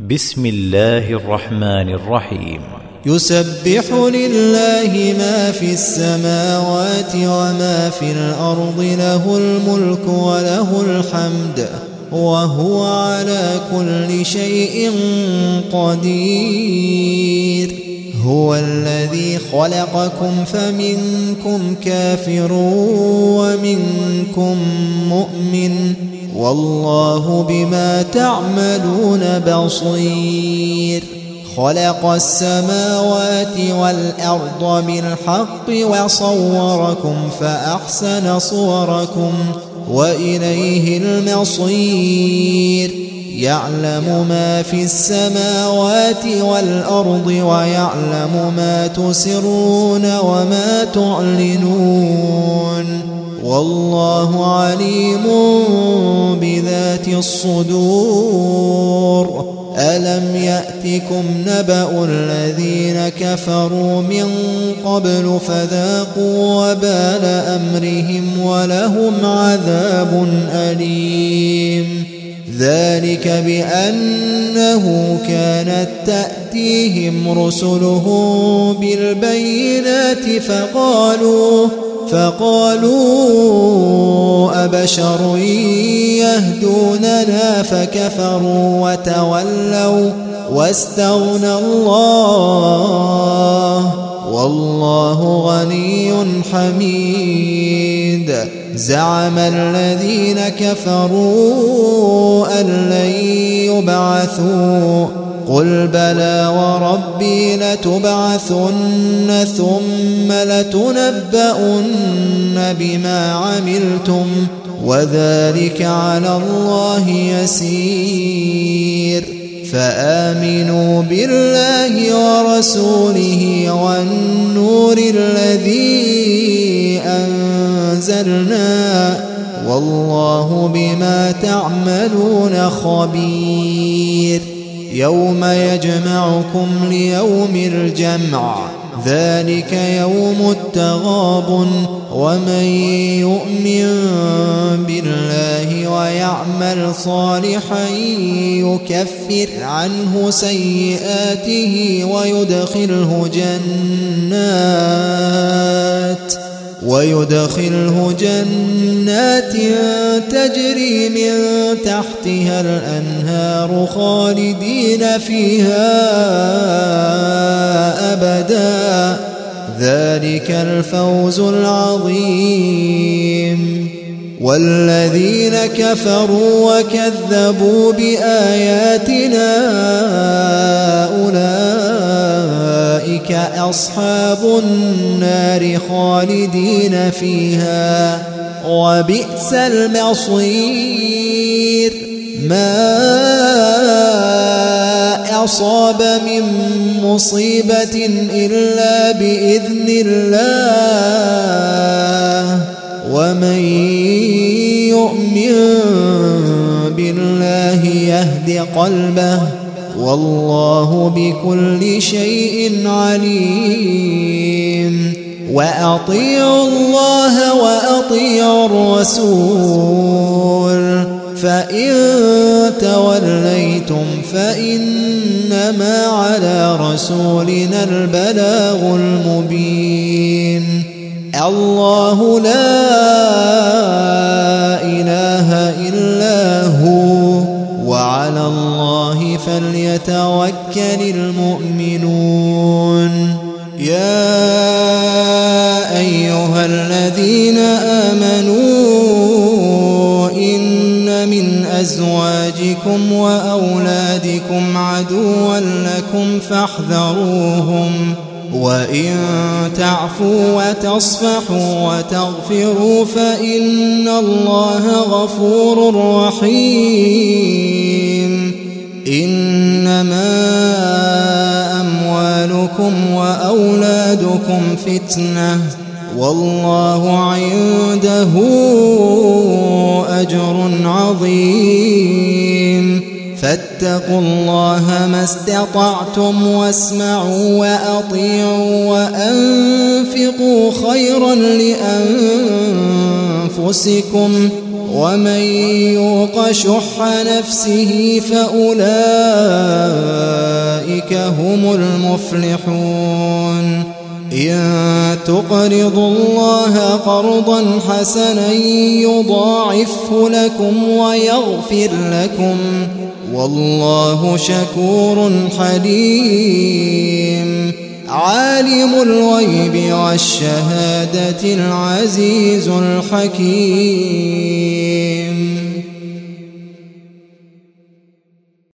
بسم الله الرحمن الرحيم. يسبح لله ما في السماوات وما في الأرض، له الملك وله الحمد وهو على كل شيء قدير. هو الذي خلقكم فمنكم كافر ومنكم مؤمن، والله بما تعملون بصير. خلق السماوات والأرض بالحق وصوركم فأحسن صوركم وإليه المصير. يعلم ما في السماوات والأرض ويعلم ما تسرون وما تعلنون، والله عليم بذات الصدور. ألم يأتكم نبأ الذين كفروا من قبل فذاقوا وبال أمرهم ولهم عذاب أليم. ذلك بأنه كانت تأتيهم رسلهم بالبينات فقالوا أبشر يهدوننا فكفروا وتولوا واستغنى الله، والله غني حميد. زعم الذين كفروا أن لن يبعثوا، قل بلى وربي لتبعثن ثم لتنبؤن بما عملتم وذلك على الله يسير. فآمنوا بالله ورسوله والنور الذي أنزلنا، والله بما تعملون خبير. يوم يجمعكم ليوم الجمع، ذلك يوم التغابن. ومن يؤمن بالله ويعمل صالحا يكفر عنه سيئاته ويدخله جنات تجري من تحتها الأنهار خالدين فيها أبدا، ذلك الفوز العظيم. والذين كفروا وكذبوا بآياتنا أولئك أصحاب النار خالدين فيها وبئس المصير. ما أصاب من مصيبة إلا بإذن الله، ومن يؤمن بالله يهد قلبه، والله بكل شيء عليم. وأطيعوا الله وأطيعوا الرسول، فإن توليتم فإنما على رسولنا البلاغ المبين. الله لا إله إلا هو، وعلى الله فليتوكل المؤمنون. يا أيها الذين آمنوا إن من أزواجكم وأولادكم عدوا لكم فاحذروهم، وإن تعفوا وتصفحوا وتغفروا فإن الله غفور رحيم. إنما أموالكم وأولادكم فتنة، والله عنده أجر عظيم. فاتقوا الله ما استطعتم واسمعوا وأطيعوا وأنفقوا خيرا لأنفسكم، ومن يوق شح نفسه فأولئك هم المفلحون إن تقرضوا الله قرضا حسنا يضاعفه لكم ويغفر لكم والله شكور حليم عالم الغيب والشهادة العزيز الحكيم